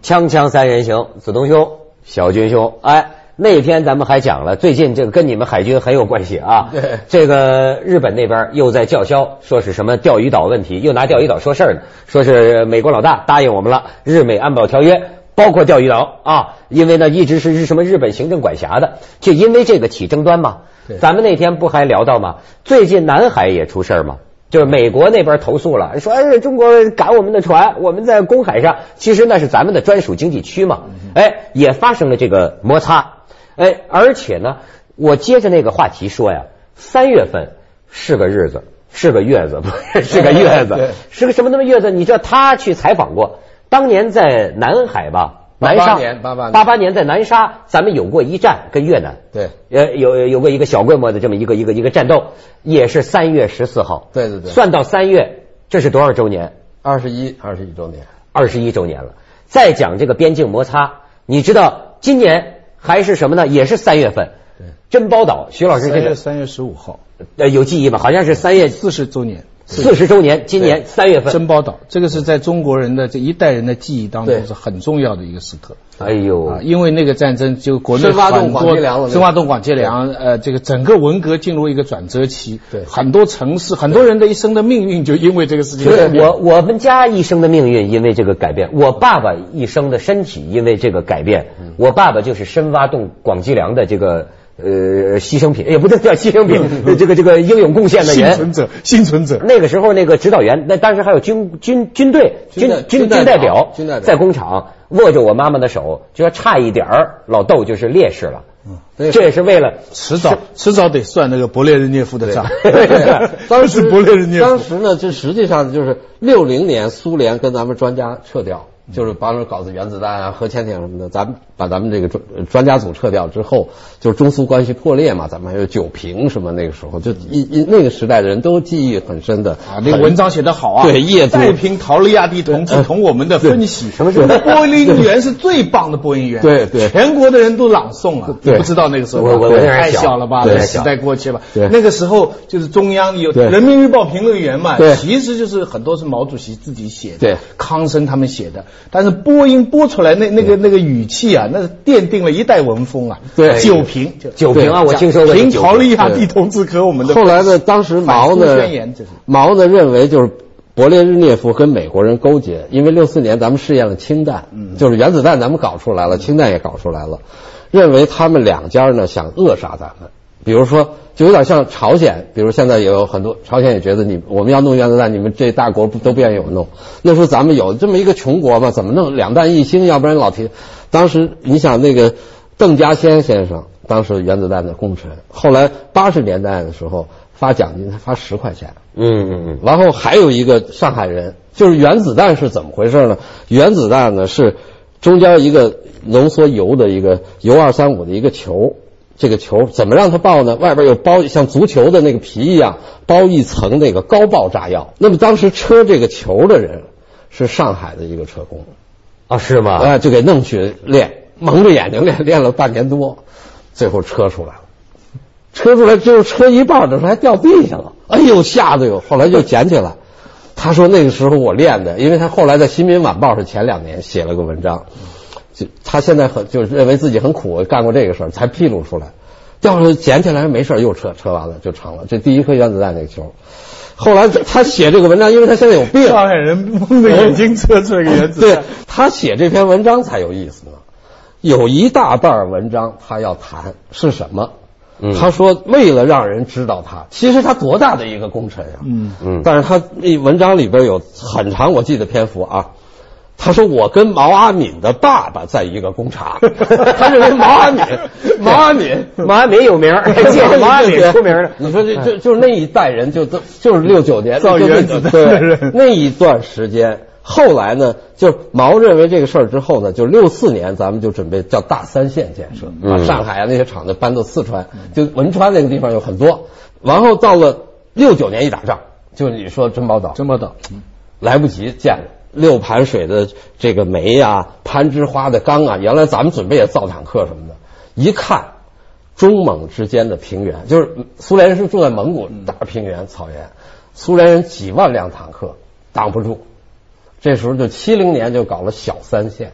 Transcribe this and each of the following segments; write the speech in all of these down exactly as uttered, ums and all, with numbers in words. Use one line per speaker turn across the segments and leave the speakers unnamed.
锵锵三人行，子东兄、小军兄，哎，那天咱们还讲了，最近这个跟你们海军很有关系啊。
对，
这个日本那边又在叫嚣，说是什么钓鱼岛问题，又拿钓鱼岛说事儿呢，说是美国老大答应我们了，日美安保条约包括钓鱼岛啊，因为呢一直是日什么日本行政管辖的，就因为这个起争端嘛。咱们那天不还聊到吗？最近南海也出事儿嘛。就是美国那边投诉了，说哎，中国赶我们的船，我们在公海上，其实那是咱们的专属经济区嘛，哎，也发生了这个摩擦，哎，而且呢，我接着那个话题说呀，三月份是个日子，是个月子，不是是个月子，是个什么那么月子？你知道他去采访过，当年在南海吧。南沙，
八八年，八八年，
八八年在南沙，咱们有过一战跟越南，
对，
呃，有有过一个小规模的这么一个一个一个战斗，也是三月十四号，
对对对，
算到三月，这是多少周年？
二十一，二十一周年，
二十一周年了。再讲这个边境摩擦，你知道今年还是什么呢？也是三月份，
对，
珍宝岛，徐老师这个
三月十五号，
呃，有记忆吗？好像是三月
四十周年。
四十周年，今年三月份，
珍宝岛，这个是在中国人的这一代人的记忆当中是很重要的一个时刻。
哎呦，
啊，因为那个战争就国内
深挖洞广积粮，
深挖洞广积粮，呃，这个整个文革进入一个转折期，
对，
很多城市，很多人的一生的命运就因为这个事情。
对，我我们家一生的命运因为这个改变，我爸爸一生的身体因为这个改变，嗯、我爸爸就是深挖洞广积粮的这个。呃，牺牲品也不能叫牺牲品，这个这个英勇贡献的人，
幸存者，幸存者。
那个时候那个指导员，那当时还有军军军队军军军代表在工厂握着我妈妈的手，就说差一点儿老窦就是烈士了。嗯，这也是为了
迟早迟早得算那个勃列日涅夫的账。
当时
勃列日涅夫，
当时呢，这实际上就是六零年苏联跟咱们专家撤掉。就是帮着搞的原子弹啊、核潜艇什么的，咱们把咱们这个专专家组撤掉之后，就是中苏关系破裂嘛，咱们还有九评什么，那个时候就一一那个时代的人都记忆很深的
啊。那个文章写得好啊，
对，叶
再评陶利亚蒂同志同我们的分析，什么什么播音员是最棒的播音员，
对对，
全国的人都朗诵啊，
对，
不知道那个时候
我我我
太小了吧，
对，
时代过去了。
对，
那个时候就是中央有人民日报评论员嘛，
对，
其实就是很多是毛主席自己写的，
对，
康生他们写的，但是播音。播出来那那个那个语气啊，那是奠定了一代文风啊。
对，
九评
九评啊，我听说过。
评陶利亚蒂同志和我们的。
后来呢，当时毛呢，毛呢认为就是勃列日涅夫跟美国人勾结，因为六四年咱们试验了氢弹，嗯，就是原子弹咱们搞出来了，氢弹也搞出来了，认为他们两家呢想扼杀咱们，比如说。就有点像朝鲜，比如现在也有很多朝鲜也觉得你我们要弄原子弹，你们这大国不都不愿意我弄。那时候咱们有这么一个穷国嘛，怎么弄两弹一星？要不然老提。当时你想那个邓稼先先生，当时原子弹的功臣，后来八十年代的时候发奖金，他发十块钱。
嗯嗯嗯。
然后还有一个上海人，就是原子弹是怎么回事呢？原子弹呢是中间一个浓缩铀的一个铀二三五的一个球。这个球怎么让它爆呢？外边有包像足球的那个皮一样包一层那个高爆炸药。那么当时车这个球的人是上海的一个车工
啊，是吗？
哎，就给弄去练，蒙着眼睛练，练了半年多，最后车出来了。车出来之后，车一半的时候还掉地下了，哎呦，吓得哟！后来就捡起来。他说那个时候我练的，因为他后来在《新民晚报》是前两年写了个文章。就他现在很就是认为自己很苦，干过这个事儿才披露出来，掉了捡起来没事又撤撤完了就成了。这第一颗原子弹那个球，后来他写这个文章，因为他现在有病，
上海人蒙着眼睛测出来个原子弹。
对，他写这篇文章才有意思呢。有一大半文章他要谈是什么？嗯、他说为了让人知道他，其实他多大的一个功臣呀、啊！嗯嗯，但是他那文章里边有很长，我记得篇幅啊。他说我跟毛阿敏的爸爸在一个工厂，他认为毛阿敏，毛阿敏，
毛阿敏有名，记得毛阿敏出名了。
你说这就就是那一代人，就都就是六九年
造原子弹的人，
那一段时间。后来呢，就是毛认为这个事儿之后呢，就六四年咱们就准备叫大三线建设，把上海啊那些厂子搬到四川，就汶川那个地方有很多。然后到了六九年一打仗，就你说珍宝岛，
珍宝岛
来不及建了。六盘水的这个煤呀、啊，攀枝花的钢啊，原来咱们准备也造坦克什么的，一看中蒙之间的平原，就是苏联人是住在蒙古大平原草原，苏联人几万辆坦克挡不住，这时候就七零年就搞了小三线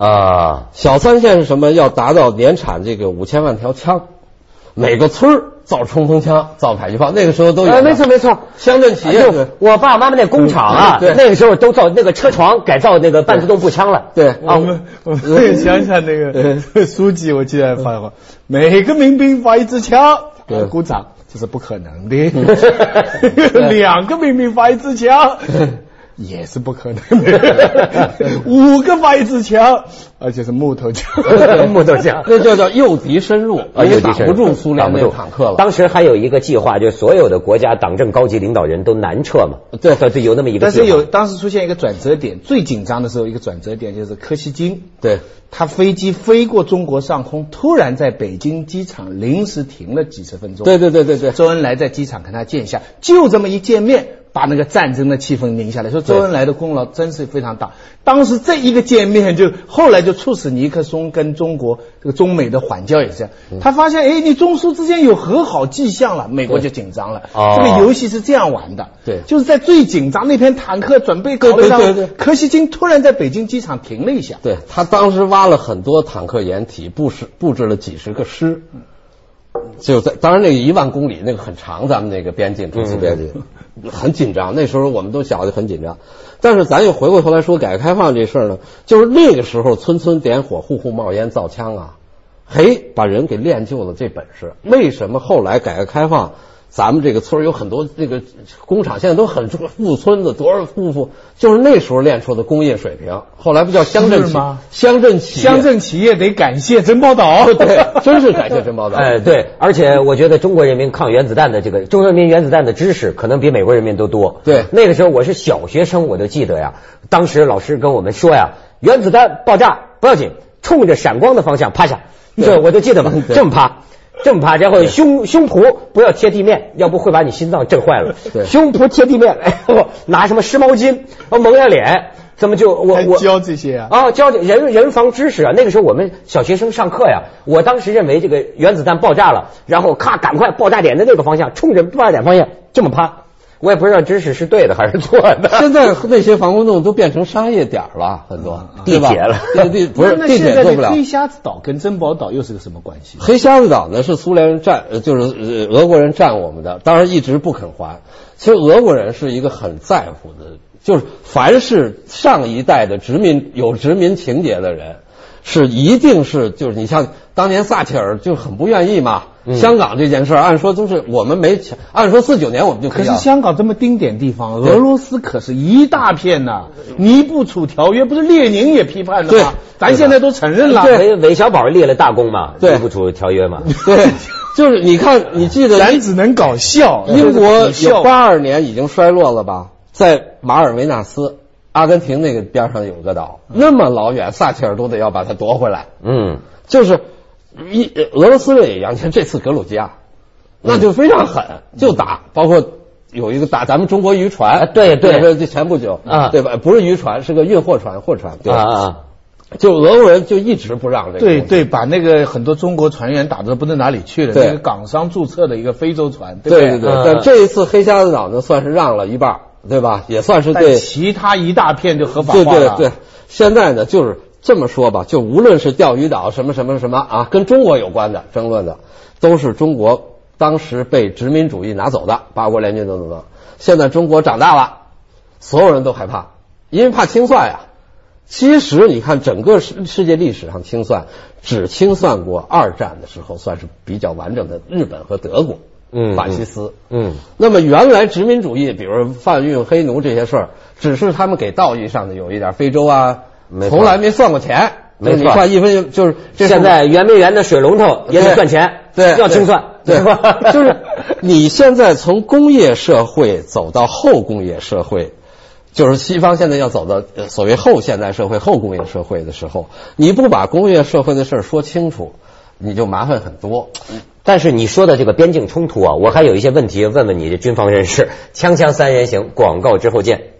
啊。小三线是什么？要达到年产这个五千万条枪，每个村儿造冲锋枪、造迫击炮，那个时候都有。
哎，没错没错，
乡镇企业。
就我爸爸妈妈那工厂啊，
嗯、
那个时候都造那个车床，改造那个半自动步枪了。
对，
我们我们想想那个书记，我记得发话，每个民兵发一支枪，
对，
鼓掌，这是不可能的。两个民兵发一支枪。也是不可能的，五个发一支枪，而且是木头枪，
木头枪，
那就叫诱敌深入，也挡不住苏联那坦克了。
当时还有一个计划，就是所有的国家党政高级领导人都南撤嘛。
对
对，有那么一个计划。
但是有当时出现一个转折点，最紧张的时候一个转折点就是柯西金，
对，
他飞机飞过中国上空，突然在北京机场临时停了几十分钟。
对对对对对，
周恩来在机场跟他见下，就这么一见面，把那个战争的气氛拧下来，说周恩来的功劳真是非常大。当时这一个见面就后来就促使尼克松跟中国这个中美的缓交也是这样，嗯、他发现哎，你中苏之间有和好迹象了，美国就紧张了。
哦、
这个游戏是这样玩的，
对，
就是在最紧张那篇坦克准备考虑到，对对对，柯西金突然在北京机场停了一下，
对他当时挖了很多坦克掩体，布置布置了几十个师。就在当然那个一万公里那个很长，咱们那个边境中苏边境、嗯、很紧张，那时候我们都小的很紧张。但是咱又回过头来说改革开放这事儿呢，就是那个时候村村点火、户户冒烟造枪啊，嘿，把人给练就了这本事。为什么后来改革开放？咱们这个村有很多那个工厂，现在都很富村子，多少富富，就是那时候练出的工业水平。后来不叫乡镇企业，乡镇企业，
乡镇企业得感谢珍宝岛，
对，真是感谢珍宝岛。
哎，对，而且我觉得中国人民抗原子弹的这个中国人民原子弹的知识，可能比美国人民都多。
对，
那个时候我是小学生，我就记得呀，当时老师跟我们说呀，原子弹爆炸不要紧，冲着闪光的方向趴下，对，我就记得嘛，这么趴。这么趴，然后胸胸脯不要贴地面，要不会把你心脏震坏了。胸脯贴地面，哎呦，拿什么湿毛巾，蒙下脸，怎么就我我
教这些啊？
啊，教人人防知识啊。那个时候我们小学生上课呀，我当时认为这个原子弹爆炸了，然后咔赶快爆炸点的那个方向，冲着爆炸点方向这么趴。我也不知道知识是对的还是错的。
现在那些防空洞都变成商业点了，很多
地铁了，
地地不是地铁做不了。
黑瞎子岛跟珍宝岛又是个什么关系？
黑瞎子岛呢是苏联人占，就是俄国人占我们的，当然一直不肯还。其实俄国人是一个很在乎的，就是凡是上一代的殖民有殖民情节的人，是一定是就是你像当年撒切尔就很不愿意嘛。嗯、香港这件事按说都是我们没钱，按说四九年我们就可以。
可是香港这么丁点地方，俄罗斯可是一大片呐、啊。尼布楚条约不是列宁也批判的吗？咱现在都承认了。
韦韦小宝立了大功嘛，
尼
布楚条约嘛。
对，就是你看，你记得
咱只能搞笑。
英国有八二年已经衰落了吧？在马尔维纳斯，阿根廷那个边上有个岛，嗯、那么老远，撒切尔都得要把它夺回来。
嗯，
就是。一俄罗斯也一样，像这次格鲁吉亚，那就非常狠，嗯、就打，包括有一个打咱们中国渔船，
啊、对对，
这前不久
啊，
对吧？不是渔船，是个运货船，货船，对
啊啊，
就俄国人就一直不让这个，
对对，把那个很多中国船员打得不知哪里去了，那个港商注册的一个非洲船，对不
对？对对对，
啊、
但这一次黑瞎子岛呢，算是让了一半，对吧？也算是对
其他一大片就合法化了，
对对对，现在呢就是。这么说吧，就无论是钓鱼岛什么什么什么啊，跟中国有关的争论的，都是中国当时被殖民主义拿走的，八国联军等等等。现在中国长大了，所有人都害怕，因为怕清算呀。其实你看整个世世界历史上清算，只清算过二战的时候算是比较完整的日本和德国，
嗯，
法西斯，
嗯。
那么原来殖民主义，比如贩运黑奴这些事儿，只是他们给道义上的有一点非洲啊。从来没算过钱，
没错，
你算一分就是
现在圆明园的水龙头也得赚钱，
对，
要清算，
对吧？就是你现在从工业社会走到后工业社会，就是西方现在要走到所谓后现代社会、后工业社会的时候，你不把工业社会的事儿说清楚，你就麻烦很多。
但是你说的这个边境冲突啊，我还有一些问题问问你的军方人士。锵锵三人行，广告之后见。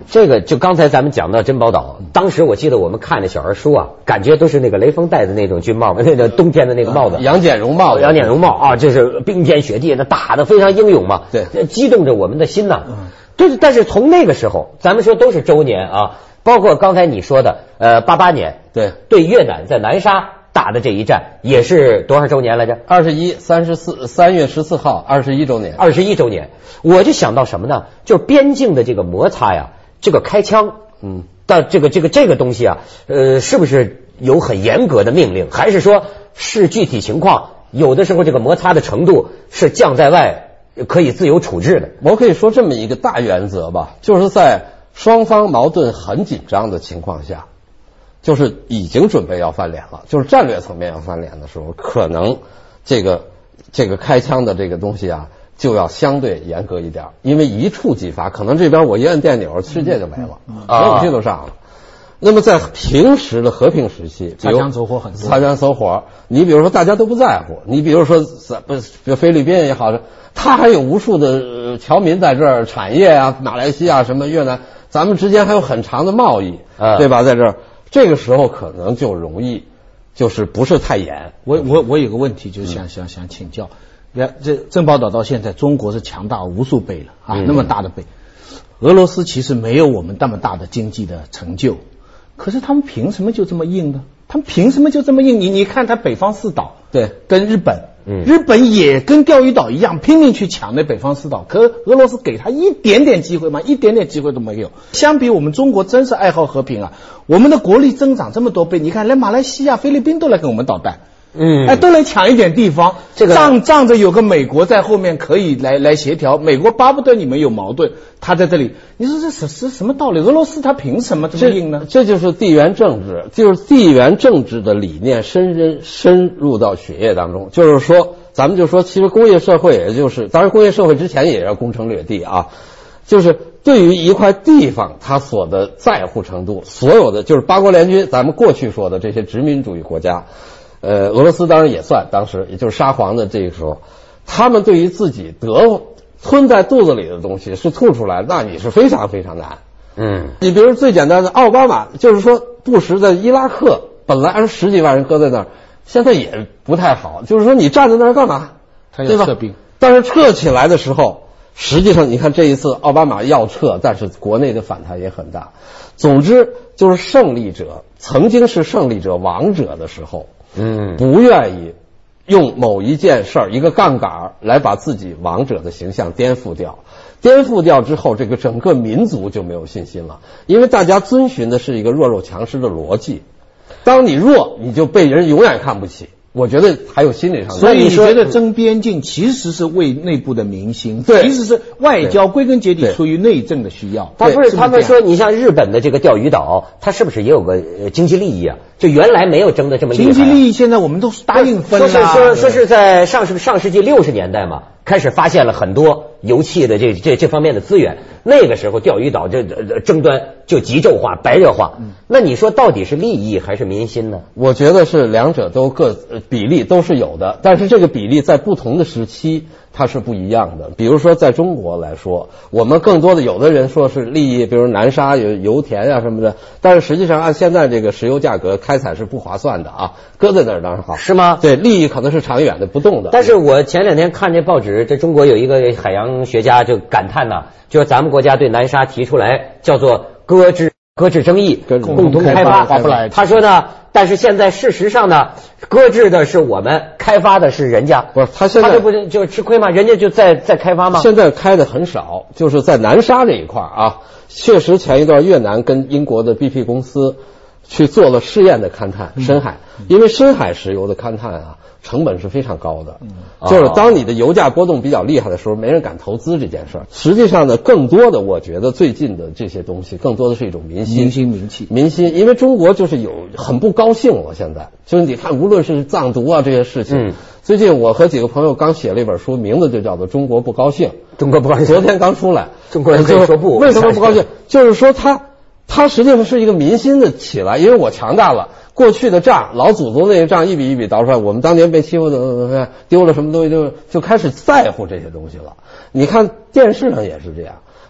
这个就刚才咱们讲到珍宝岛，当时我记得我们看的小人书啊，感觉都是那个雷锋戴的那种军帽，那个冬天的那个帽子，
杨戬绒帽，
杨戬绒帽啊，这是冰天雪地的，打得非常英勇嘛，
对，
激动着我们的心呐。对，但是从那个时候，咱们说都是周年啊，包括刚才你说的，呃，八八年，
对，
对越南在南沙打的这一战，也是多少周年来着？
二十一，三十四，三月十四号，二十一周年，
二十一周年。我就想到什么呢？就是边境的这个摩擦呀，这个开枪，嗯，的这个这个这个东西啊，呃，是不是有很严格的命令，还是说是具体情况？有的时候这个摩擦的程度是将在外。可以自由处置的。
我可以说这么一个大原则吧，就是在双方矛盾很紧张的情况下，就是已经准备要翻脸了，就是战略层面要翻脸的时候，可能这个这个开枪的这个东西啊，就要相对严格一点，因为一触即发，可能这边我一按电钮，世界就没了，核武器都上了。那么在平时的和平时期，
擦枪走火很多，
擦枪走火，你比如说大家都不在乎，你比如说不，比如菲律宾也好，它还有无数的侨民在这儿，产业啊，马来西亚什么越南，咱们之间还有很长的贸易，
啊、
对吧？在这儿，这个时候可能就容易，就是不是太严。
我我我有个问题，就是想、嗯、想想请教，这珍宝岛到现在，中国是强大无数倍了啊，嗯、那么大的倍，俄罗斯其实没有我们那么大的经济的成就。可是他们凭什么就这么硬呢？他们凭什么就这么硬？你你看他北方四岛，
对，
跟日本，
嗯，
日本也跟钓鱼岛一样拼命去抢那北方四岛，可俄罗斯给他一点点机会吗？一点点机会都没有。相比我们中国真是爱好和平啊，我们的国力增长这么多倍，你看连马来西亚、菲律宾都来跟我们捣蛋。
嗯，
哎，都来抢一点地方，
这个
仗仗着有个美国在后面可以来来协调，美国巴不得你们有矛盾，他在这里，你说这是是什么道理？俄罗斯他凭什么这么硬呢？
这, 这就是地缘政治，就是地缘政治的理念深深深入到血液当中。就是说，咱们就说，其实工业社会也就是，当然工业社会之前也要攻城略地啊，就是对于一块地方他所的在乎程度，所有的就是八国联军，咱们过去说的这些殖民主义国家。呃，俄罗斯当然也算，当时也就是沙皇的这个时候，他们对于自己得吞在肚子里的东西是吐出来，那你是非常非常难。
嗯，
你比如最简单的奥巴马，就是说布什在伊拉克本来是十几万人搁在那儿，现在也不太好，就是说你站在那儿干嘛？
他要撤兵，
但是撤起来的时候，实际上你看这一次奥巴马要撤，但是国内的反弹也很大。总之就是胜利者曾经是胜利者王者的时候。
嗯，
不愿意用某一件事儿一个杠杆来把自己王者的形象颠覆掉，颠覆掉之后，这个整个民族就没有信心了，因为大家遵循的是一个弱肉强食的逻辑，当你弱，你就被人永远看不起。我觉得还有心理上的，
所以你觉得争边境其实是为内部的民心，
对，
其实是外交归根结底出于内政的需要。
他不是他们说，你像日本的这个钓鱼岛，它是不是也有个经济利益啊？就原来没有争的这么厉害、啊。
经济利益现在我们都答应分了。
说是说说是在上世上世纪六十年代嘛，开始发现了很多油气的这这这方面的资源。那个时候钓鱼岛这争端就急骤化、白热化。嗯、那你说到底是利益还是民心呢？
我觉得是两者都各比例都是有的，但是这个比例在不同的时期它是不一样的。比如说在中国来说，我们更多的有的人说是利益，比如南沙有油田啊什么的，但是实际上按现在这个石油价格开采是不划算的啊，搁在那儿当然好，
是吗？
对，利益可能是长远的不动的。
但是我前两天看这报纸，这中国有一个海洋学家就感叹呐，就是咱们国家对南沙提出来叫做搁置搁置争议，共同开发
划不来。
他说呢，但是现在事实上呢，搁置的是我们，开发的是人家。
不是他现在
他这不是就吃亏吗？人家就在在开发吗？
现在开的很少，就是在南沙这一块啊，确实前一段越南跟英国的 B P 公司去做了试验的勘探深海，因为深海石油的勘探啊成本是非常高的，就是当你的油价波动比较厉害的时候，没人敢投资这件事儿。实际上呢，更多的我觉得最近的这些东西更多的是一种民心、
民心民气、
民心，因为中国就是有很不高兴了。现在就是你看，无论是藏独啊这些事情，嗯、最近我和几个朋友刚写了一本书，名字就叫做《中国不高兴》。
中国不高兴，
昨天刚出来。
中国人可以说不，
为什么不高兴？就是说他他实际上是一个民心的起来，因为我强大了。过去的账，老祖宗那个账一笔一笔倒出来，我们当年被欺负的丢了什么东西，就就开始在乎这些东西了。你看电视上也是这样，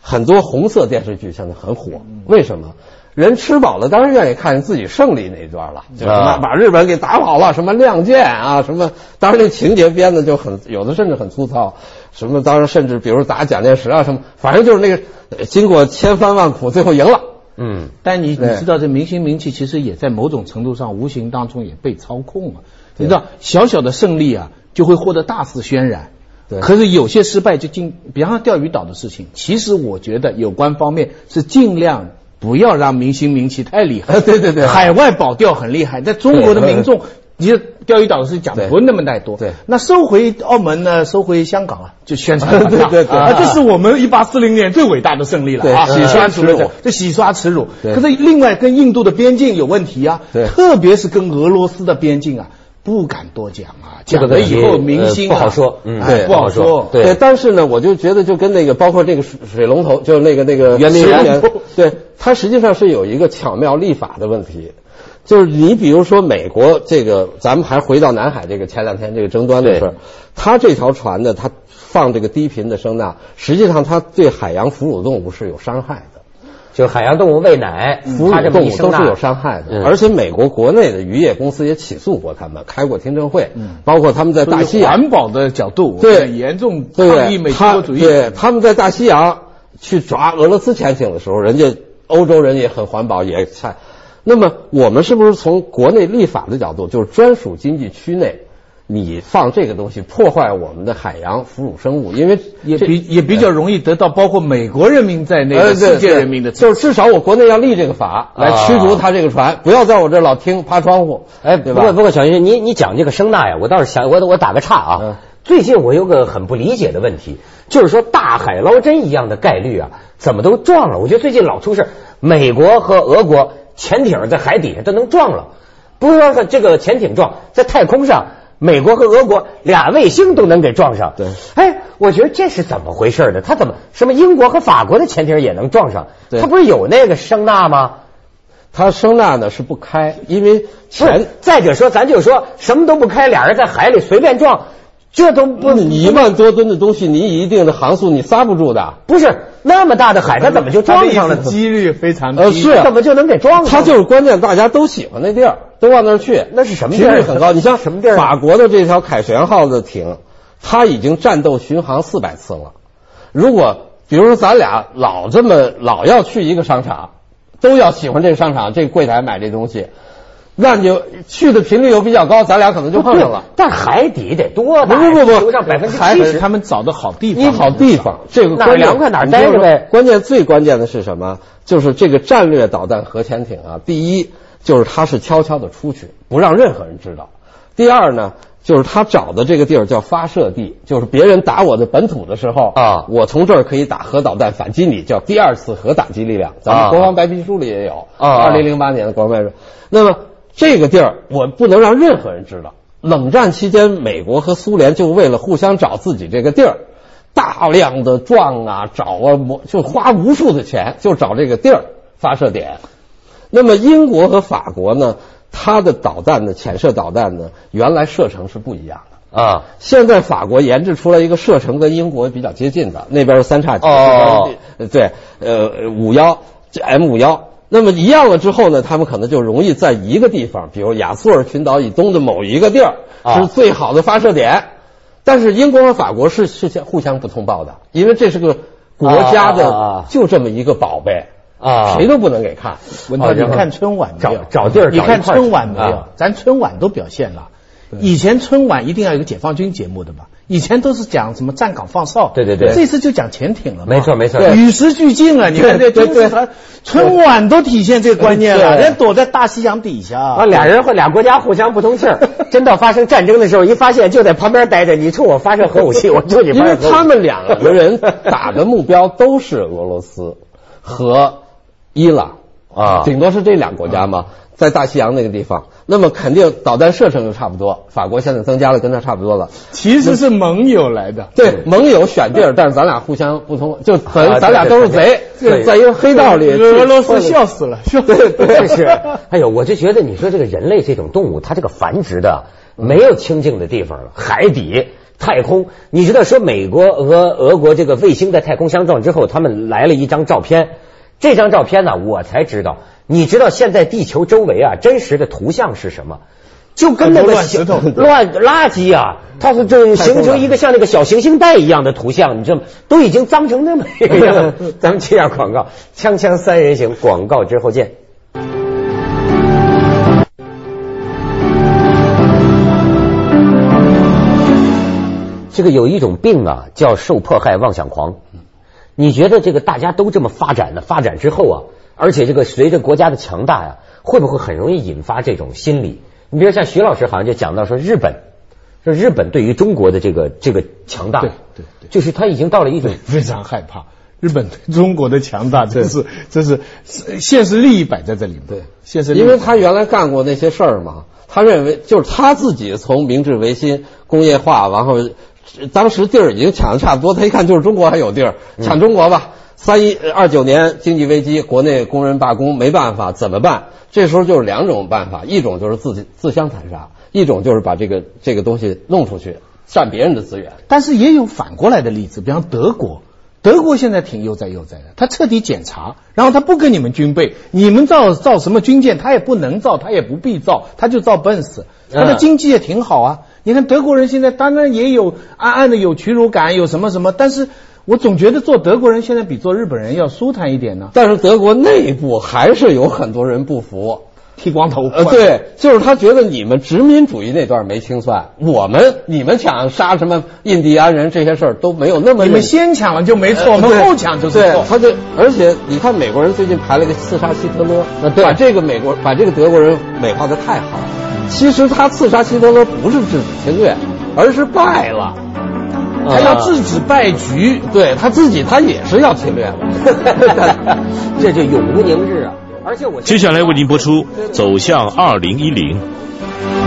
很多红色电视剧现在很火，为什么？人吃饱了当然愿意看见自己胜利那一段了，就什么把日本人给打跑了，什么亮剑啊，什么，当然这情节编的就很，有的甚至很粗糙，什么当然甚至比如打蒋介石啊什么，反正就是那个经过千帆万苦最后赢了。
嗯，但你你知道这明星名气其实也在某种程度上无形当中也被操控了。你知道小小的胜利啊就会获得大肆渲染。对，可是有些失败就尽，比方说钓鱼岛的事情，其实我觉得有关方面是尽量不要让明星名气太厉害。对对对，海外保钓很厉害，在中国的民众，你钓鱼岛的事讲不那么太多。对，那收回澳门呢，收回香港啊，就宣传对对对啊，这是我们一八四零年最伟大的胜利了啊，洗刷耻辱，这洗刷耻辱。可是另外跟印度的边境有问题啊，特别是跟俄罗斯的边境啊。不敢多讲啊，讲了以后明星、啊
呃、不好说，嗯，
对，
不好说，
对。但是呢，我就觉得就跟那个，包括这个水水龙头，就是那个那个圆明园，对，它实际上是有一个巧妙立法的问题。就是你比如说美国这个，咱们还回到南海这个前两天这个争端的事儿，它这条船呢，它放这个低频的声呐，实际上它对海洋哺乳动物是有伤害的。
就海洋动物喂奶，
哺乳动物都是有伤害的，嗯、而且美国国内的渔业公司也起诉过他们，开过听证会，嗯、包括他们在大西洋
环保的角度，
对
严重抗议美国主义，
对，他们在大西洋去抓俄罗斯潜艇的时候，人家欧洲人也很环保，也菜。那么我们是不是从国内立法的角度，就是专属经济区内？你放这个东西破坏我们的海洋哺乳生物，因为
也比也比较容易得到包括美国人民在内的世界人民的，
就是至少我国内要立这个法来驱逐他这个船，不要在我这老听趴窗户，哎，对吧？
不过不过，小云，你你讲这个声呐呀，我倒是想我我打个岔啊。嗯、最近我有个很不理解的问题，就是说大海捞针一样的概率啊，怎么都撞了？我觉得最近老出事，美国和俄国潜艇在海底下都能撞了，不是说这个潜艇撞，在太空上。美国和俄国俩卫星都能给撞上，对，哎，我觉得这是怎么回事呢？他怎么什么英国和法国的潜艇也能撞上？他不是有那个声呐吗？
他声呐呢是不开，因为前
再者说，咱就说什么都不开，俩人在海里随便撞，这都不
你一万多吨的东西，你以一定的航速你刹不住的。
不是那么大的海，它怎么就撞上了？
几率非常低，
呃是
怎么就能给撞上？
它就是关键，大家都喜欢那地儿。都往那儿去，
那是什么地儿？
频率很高。你像
什么地儿？
法国的这条凯旋号的艇，它已经战斗巡航四百次了。如果比如说咱俩老这么老要去一个商场，都要喜欢这个商场这个柜台买这东西，那你就去的频率又比较高，咱俩可能就碰上了。
但海底得多大？
不不不不，
上百分之七十，
他们找的好地方，
你好地方，这个
哪儿凉快哪儿待着呗。
关键最关键的是什么？就是这个战略导弹核潜艇啊，第一。就是他是悄悄的出去，不让任何人知道。第二呢，就是他找的这个地儿叫发射地，就是别人打我的本土的时候啊，我从这儿可以打核导弹反击你，叫第二次核打击力量。咱们国防白皮书里也有啊，二零零八年的国防白皮书。那么这个地儿我不能让任何人知道。冷战期间，美国和苏联就为了互相找自己这个地儿，大量的撞啊、找啊，就花无数的钱，就找这个地儿发射点。那么英国和法国呢，它的导弹的潜射导弹呢，原来射程是不一样的啊。现在法国研制出来一个射程跟英国比较接近的，那边是三叉戟，哦，对，呃，五幺 M 五幺。那么一样了之后呢，他们可能就容易在一个地方，比如亚速尔群岛以东的某一个地儿是最好的发射点。但是英国和法国是是互相不通报的，因为这是个国家的就这么一个宝贝。啊，谁都不能给看。
文涛，你看春晚没有？
找地儿，
你看春晚没有？咱春晚都表现了。以前春晚一定要有个解放军节目的嘛，以前都是讲什么站岗放哨。
对对对，
这次就讲潜艇了嘛。
没错没错，
与时俱进了。你看这中式团春晚都体现这个观念了，人躲在大西洋底下。
啊，俩人或俩国家互相不通气儿，真到发生战争的时候，一发现就在旁边待着，你冲我发射核武器，我冲你发射核武器。
因为他们两个人打的目标都是俄罗斯和伊朗啊，顶多是这两国家嘛，在大西洋那个地方，那么肯定导弹射程就差不多。法国现在增加了，跟它差不多了。
其实是盟友来的，
对，盟友选地儿，但是咱俩互相不通，就等于咱俩都是贼，在一个黑道里。
俄罗斯笑死了，笑
对对是。哎呦，我就觉得你说这个人类这种动物，它这个繁殖的没有清净的地方了，海底太空，你知道说美国和俄国这个卫星在太空相撞之后，他们来了一张照片，这张照片呢，我才知道，你知道现在地球周围啊，真实的图像是什么？就跟那个
乱石头、
乱垃圾啊，它是这形成一个像那个小行星带一样的图像，你知道吗？都已经脏成那么一个样。咱们接下广告，锵锵三人行，广告之后见。这个有一种病啊，叫受迫害妄想狂。你觉得这个大家都这么发展呢？发展之后啊，而且这个随着国家的强大呀，会不会很容易引发这种心理？你比如像徐老师好像就讲到说日本，说日本对于中国的这个这个强大，
对对对，
就是他已经到了一种
非常害怕。日本对中国的强大，这是这是现实利益摆在这里面。
对，
现实利益，
因为他原来干过那些事儿嘛，他认为就是他自己从明治维新工业化，然后当时地儿已经抢的差不多，他一看就是中国还有地儿，抢中国吧。三一二九年经济危机，国内工人罢工，没办法，怎么办？这时候就是两种办法，一种就是自己自相残杀，一种就是把这个这个东西弄出去，占别人的资源。
但是也有反过来的例子，比方德国，德国现在挺悠哉悠哉的，他彻底检查，然后他不跟你们军备，你们造造什么军舰，他也不能造，他也不必造，他就造笨死，他的经济也挺好啊。你看德国人现在当然也有暗暗的有屈辱感，有什么什么，但是我总觉得做德国人现在比做日本人要舒坦一点呢。
但是德国内部还是有很多人不服，
剃光头。
呃，对，就是他觉得你们殖民主义那段没清算，我们你们抢杀什么印第安人这些事儿都没有那么，
你们先抢了就没错，我们后抢就是错。
他就而且你看美国人最近排了个刺杀希特勒，把这个美国把这个德国人美化的太好。其实他刺杀希特勒不是制止侵略，而是败了。
他要制止败局，
对他自己他也是要侵略的，
这就永无宁日啊！而且我
接下来为您播出《走向二零一零》。